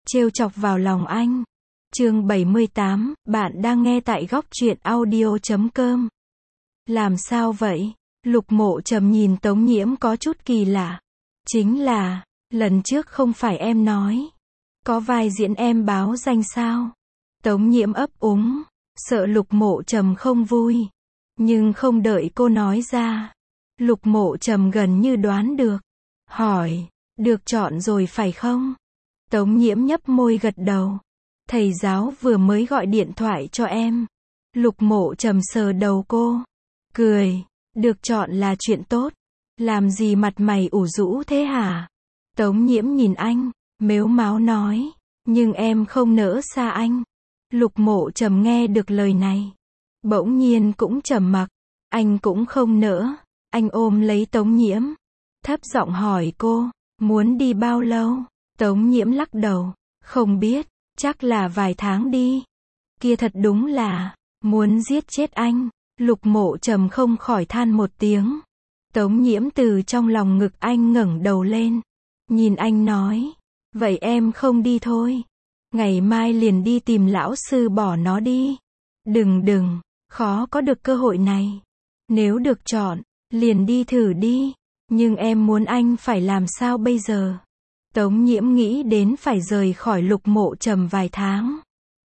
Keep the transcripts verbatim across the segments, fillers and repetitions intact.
trêu chọc vào lòng anh. Chương bảy mươi tám, bạn đang nghe tại góc truyện audio chấm com. Làm sao vậy? Lục Mộ Trầm nhìn Tống Nhiễm có chút kỳ lạ. Chính là, lần trước không phải em nói, có vai diễn em báo danh sao? Tống Nhiễm ấp úng, sợ Lục Mộ Trầm không vui. Nhưng không đợi cô nói ra, Lục Mộ Trầm gần như đoán được. Hỏi, được chọn rồi phải không? Tống Nhiễm nhấp môi gật đầu. Thầy giáo vừa mới gọi điện thoại cho em. Lục Mộ Trầm sờ đầu cô. Cười, được chọn là chuyện tốt. Làm gì mặt mày ủ rũ thế hả? Tống Nhiễm nhìn anh, mếu máo nói. Nhưng em không nỡ xa anh. Lục Mộ Trầm nghe được lời này, bỗng nhiên cũng trầm mặc. Anh cũng không nỡ. Anh ôm lấy Tống Nhiễm, thấp giọng hỏi cô, muốn đi bao lâu? Tống Nhiễm lắc đầu, không biết, chắc là vài tháng đi. Kia thật đúng là, muốn giết chết anh. Lục Mộ Trầm không khỏi than một tiếng. Tống Nhiễm từ trong lòng ngực anh ngẩng đầu lên, nhìn anh nói, vậy em không đi thôi. Ngày mai liền đi tìm lão sư bỏ nó đi. Đừng đừng, khó có được cơ hội này. Nếu được chọn, liền đi thử đi. Nhưng em muốn anh phải làm sao bây giờ? Tống Nhiễm nghĩ đến phải rời khỏi Lục Mộ Trầm vài tháng.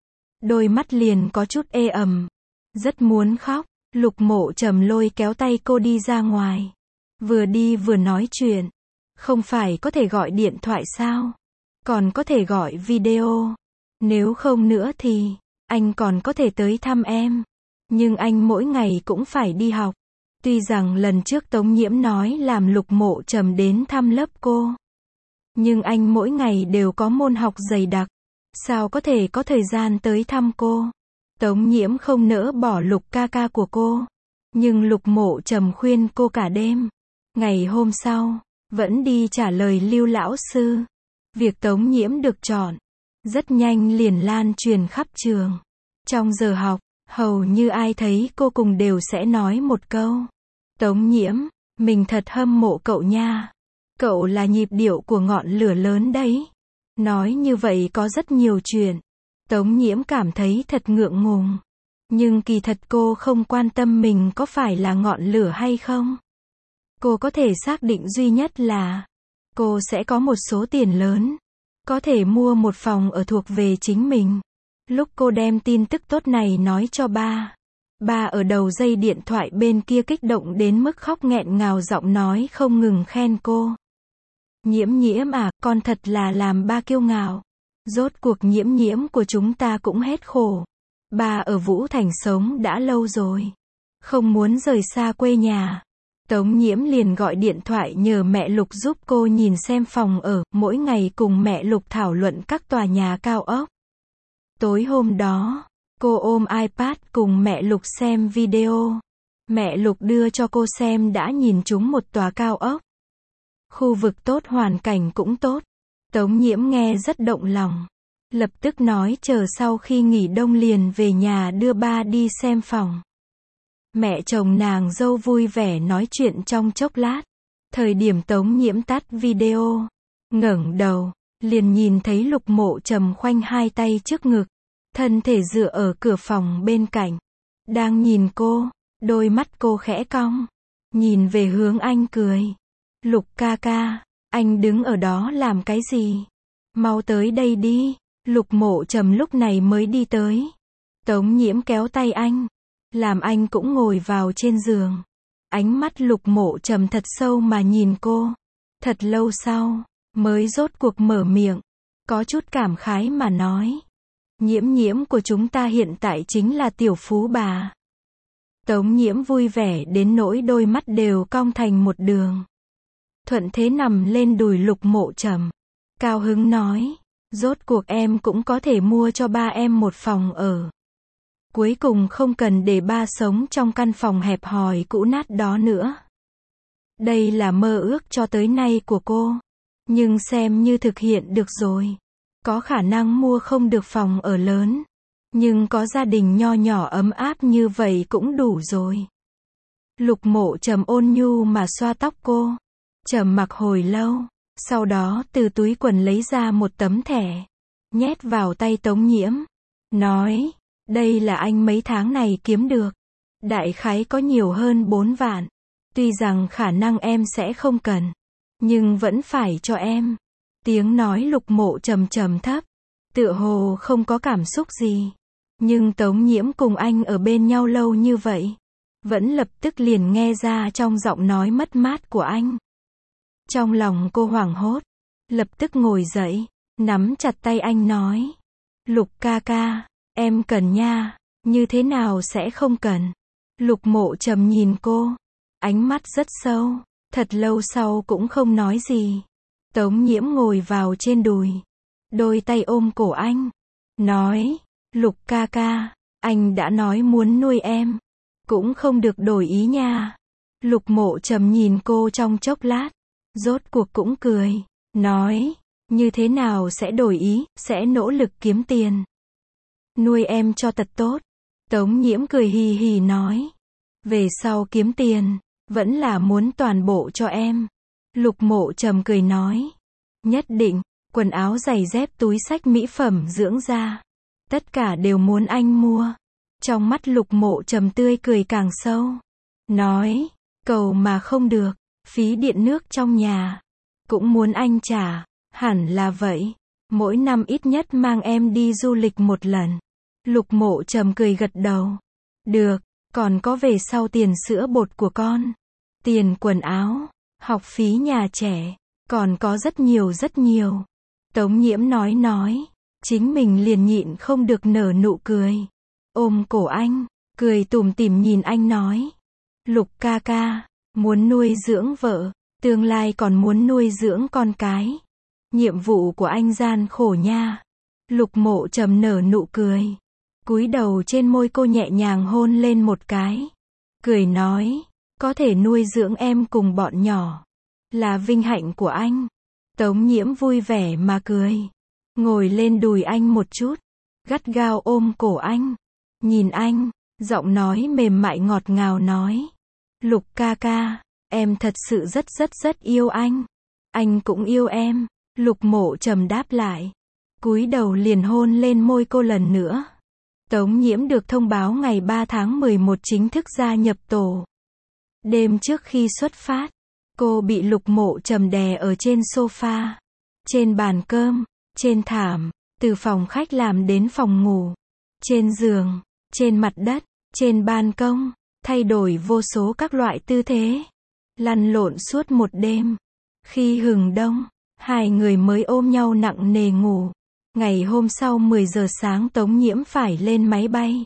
Đôi mắt liền có chút ê ẩm. Rất muốn khóc. Lục Mộ Trầm lôi kéo tay cô đi ra ngoài. Vừa đi vừa nói chuyện. Không phải có thể gọi điện thoại sao? Còn có thể gọi video. Nếu không nữa thì, anh còn có thể tới thăm em. Nhưng anh mỗi ngày cũng phải đi học. Tuy rằng lần trước Tống Nhiễm nói làm Lục Mộ Trầm đến thăm lớp cô. Nhưng anh mỗi ngày đều có môn học dày đặc. Sao có thể có thời gian tới thăm cô? Tống Nhiễm không nỡ bỏ Lục ca ca của cô. Nhưng Lục Mộ Trầm khuyên cô cả đêm. Ngày hôm sau, vẫn đi trả lời Lưu lão sư. Việc Tống Nhiễm được chọn, rất nhanh liền lan truyền khắp trường. Trong giờ học, hầu như ai thấy cô cùng đều sẽ nói một câu. Tống Nhiễm, mình thật hâm mộ cậu nha. Cậu là nhịp điệu của ngọn lửa lớn đấy. Nói như vậy có rất nhiều chuyện. Tống Nhiễm cảm thấy thật ngượng ngùng. Nhưng kỳ thật cô không quan tâm mình có phải là ngọn lửa hay không. Cô có thể xác định duy nhất là, cô sẽ có một số tiền lớn. Có thể mua một phòng ở thuộc về chính mình. Lúc cô đem tin tức tốt này nói cho ba. Ba ở đầu dây điện thoại bên kia kích động đến mức khóc nghẹn ngào, giọng nói không ngừng khen cô. Nhiễm Nhiễm à, con thật là làm ba kiêu ngạo. Rốt cuộc Nhiễm Nhiễm của chúng ta cũng hết khổ. Ba ở Vũ Thành sống đã lâu rồi. Không muốn rời xa quê nhà. Tống Nhiễm liền gọi điện thoại nhờ mẹ Lục giúp cô nhìn xem phòng ở, mỗi ngày cùng mẹ Lục thảo luận các tòa nhà cao ốc. Tối hôm đó, cô ôm iPad cùng mẹ Lục xem video. Mẹ Lục đưa cho cô xem đã nhìn trúng một tòa cao ốc. Khu vực tốt, hoàn cảnh cũng tốt. Tống Nhiễm nghe rất động lòng. Lập tức nói chờ sau khi nghỉ đông liền về nhà đưa ba đi xem phòng. Mẹ chồng nàng dâu vui vẻ nói chuyện trong chốc lát. Thời điểm Tống Nhiễm tắt video, ngẩng đầu, liền nhìn thấy Lục Mộ Trầm khoanh hai tay trước ngực, thân thể dựa ở cửa phòng bên cạnh, đang nhìn cô. Đôi mắt cô khẽ cong, nhìn về hướng anh cười. Lục ca ca, anh đứng ở đó làm cái gì? Mau tới đây đi. Lục Mộ Trầm lúc này mới đi tới. Tống Nhiễm kéo tay anh, làm anh cũng ngồi vào trên giường. Ánh mắt Lục Mộ Trầm thật sâu mà nhìn cô. Thật lâu sau, mới rốt cuộc mở miệng, có chút cảm khái mà nói. Nhiễm Nhiễm của chúng ta hiện tại chính là tiểu phú bà. Tống Nhiễm vui vẻ đến nỗi đôi mắt đều cong thành một đường. Thuận thế nằm lên đùi Lục Mộ Trầm. Cao hứng nói, rốt cuộc em cũng có thể mua cho ba em một phòng ở. Cuối cùng không cần để ba sống trong căn phòng hẹp hòi cũ nát đó nữa. Đây là mơ ước cho tới nay của cô. Nhưng xem như thực hiện được rồi. Có khả năng mua không được phòng ở lớn. Nhưng có gia đình nho nhỏ ấm áp như vậy cũng đủ rồi. Lục Mộ Trầm ôn nhu mà xoa tóc cô. Trầm mặc hồi lâu. Sau đó từ túi quần lấy ra một tấm thẻ. nhét vào tay Tống Nhiễm, nói, đây là anh mấy tháng này kiếm được. Đại khái có nhiều hơn bốn vạn. Tuy rằng khả năng em sẽ không cần, nhưng vẫn phải cho em. Tiếng nói Lục Mộ trầm trầm thấp, tựa hồ không có cảm xúc gì. Nhưng Tống Nhiễm cùng anh ở bên nhau lâu như vậy, vẫn lập tức liền nghe ra trong giọng nói mất mát của anh. Trong lòng cô hoảng hốt, lập tức ngồi dậy, nắm chặt tay anh nói, Lục ca ca, em cần nha, như thế nào sẽ không cần. Lục Mộ trầm nhìn cô, ánh mắt rất sâu, thật lâu sau cũng không nói gì. Tống Nhiễm ngồi vào trên đùi, đôi tay ôm cổ anh, nói, Lục ca ca, anh đã nói muốn nuôi em, cũng không được đổi ý nha. Lục Mộ trầm nhìn cô trong chốc lát, rốt cuộc cũng cười, nói, như thế nào sẽ đổi ý, sẽ nỗ lực kiếm tiền. Nuôi em cho thật tốt. Tống Nhiễm cười hì hì nói, về sau kiếm tiền, vẫn là muốn toàn bộ cho em. Lục Mộ trầm cười nói, nhất định, quần áo giày dép túi xách mỹ phẩm dưỡng da, tất cả đều muốn anh mua. Trong mắt Lục Mộ trầm tươi cười càng sâu, nói, cầu mà không được, phí điện nước trong nhà, cũng muốn anh trả, hẳn là vậy, mỗi năm ít nhất mang em đi du lịch một lần. Lục Mộ trầm cười gật đầu, được, còn có về sau tiền sữa bột của con, tiền quần áo, học phí nhà trẻ, còn có rất nhiều rất nhiều. Tống Nhiễm nói nói, chính mình liền nhịn không được nở nụ cười, ôm cổ anh, cười tủm tỉm nhìn anh nói, Lục ca ca, muốn nuôi dưỡng vợ, tương lai còn muốn nuôi dưỡng con cái. Nhiệm vụ của anh gian khổ nha. Lục Mộ trầm nở nụ cười, cúi đầu trên môi cô nhẹ nhàng hôn lên một cái, cười nói, có thể nuôi dưỡng em cùng bọn nhỏ, là vinh hạnh của anh. Tống Nhiễm vui vẻ mà cười, ngồi lên đùi anh một chút, gắt gao ôm cổ anh, nhìn anh, giọng nói mềm mại ngọt ngào nói, Lục ca ca, em thật sự rất rất rất yêu anh, anh cũng yêu em. Lục Mộ trầm đáp lại, cúi đầu liền hôn lên môi cô lần nữa. Tống Nhiễm được thông báo ngày ba tháng mười một chính thức gia nhập tổ. Đêm trước khi xuất phát, cô bị Lục Mộ trầm đè ở trên sofa, trên bàn cơm, trên thảm, từ phòng khách làm đến phòng ngủ, trên giường, trên mặt đất, trên ban công, thay đổi vô số các loại tư thế, lăn lộn suốt một đêm. Khi hừng đông, hai người mới ôm nhau nặng nề ngủ. Ngày hôm sau mười giờ sáng Tống Nhiễm phải lên máy bay.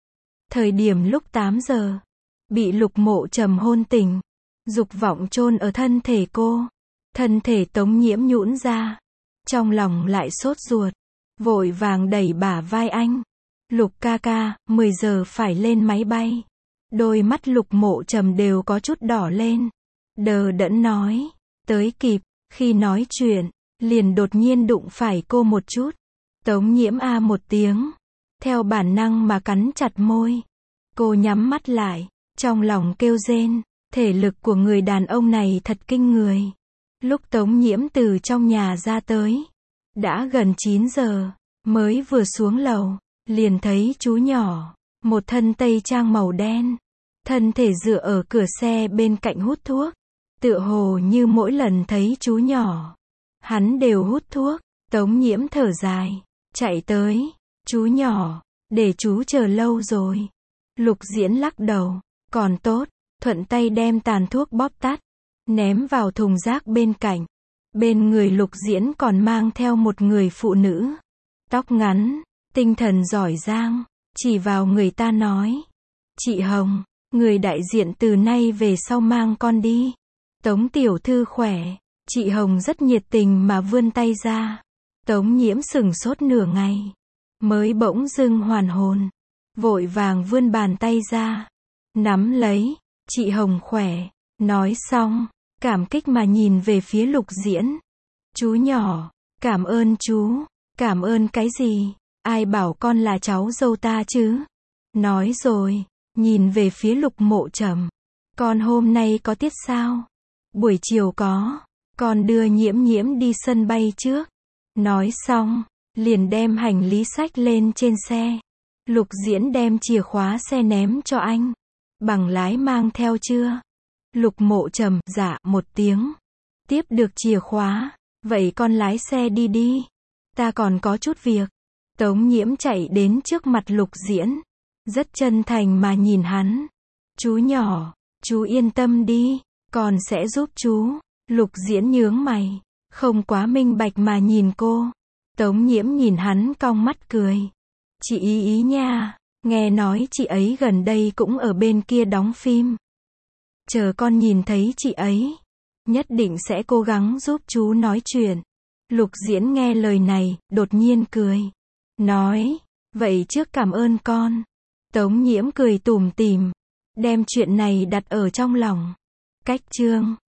Thời điểm lúc tám giờ, bị Lục Mộ trầm hôn tỉnh, dục vọng chôn ở thân thể cô. Thân thể Tống Nhiễm nhũn ra, trong lòng lại sốt ruột, vội vàng đẩy bả vai anh. Lục ca ca, mười giờ phải lên máy bay. Đôi mắt Lục Mộ trầm đều có chút đỏ lên, đờ đẫn nói, tới kịp. Khi nói chuyện, liền đột nhiên đụng phải cô một chút. Tống Nhiễm a một tiếng, theo bản năng mà cắn chặt môi. Cô nhắm mắt lại, trong lòng kêu rên, thể lực của người đàn ông này thật kinh người. Lúc Tống Nhiễm từ trong nhà ra tới, đã gần chín giờ, mới vừa xuống lầu, liền thấy chú nhỏ, một thân tây trang màu đen, thân thể dựa ở cửa xe bên cạnh hút thuốc. Tựa hồ như mỗi lần thấy chú nhỏ, hắn đều hút thuốc. Tống Nhiễm thở dài, chạy tới, chú nhỏ, để chú chờ lâu rồi. Lục Diễn lắc đầu, còn tốt, thuận tay đem tàn thuốc bóp tắt, ném vào thùng rác bên cạnh. Bên người Lục Diễn còn mang theo một người phụ nữ, tóc ngắn, tinh thần giỏi giang, chỉ vào người ta nói, chị Hồng, người đại diện từ nay về sau mang con đi. Tống tiểu thư khỏe. Chị Hồng rất nhiệt tình mà vươn tay ra. Tống Nhiễm sửng sốt nửa ngày, mới bỗng dưng hoàn hồn, vội vàng vươn bàn tay ra, nắm lấy, chị Hồng khỏe. Nói xong, cảm kích mà nhìn về phía Lục Diễn. Chú nhỏ, cảm ơn chú. Cảm ơn cái gì? Ai bảo con là cháu dâu ta chứ? Nói rồi, nhìn về phía Lục Mộ trầm. Con hôm nay có tiết sao? Buổi chiều có, con đưa Nhiễm Nhiễm đi sân bay trước. Nói xong, liền đem hành lý xách lên trên xe. Lục Diễn đem chìa khóa xe ném cho anh. Bằng lái mang theo chưa? Lục Mộ trầm, dạ, một tiếng. Tiếp được chìa khóa. Vậy con lái xe đi đi. Ta còn có chút việc. Tống Nhiễm chạy đến trước mặt Lục Diễn. Rất chân thành mà nhìn hắn. Chú nhỏ, chú yên tâm đi. Con sẽ giúp chú. Lục Diễn nhướng mày. Không quá minh bạch mà nhìn cô. Tống Nhiễm nhìn hắn cong mắt cười. Chị ý ý nha. Nghe nói chị ấy gần đây cũng ở bên kia đóng phim. Chờ con nhìn thấy chị ấy. Nhất định sẽ cố gắng giúp chú nói chuyện. Lục Diễn nghe lời này, đột nhiên cười. Nói, vậy trước cảm ơn con. Tống Nhiễm cười tủm tỉm. Đem chuyện này đặt ở trong lòng. Cách chương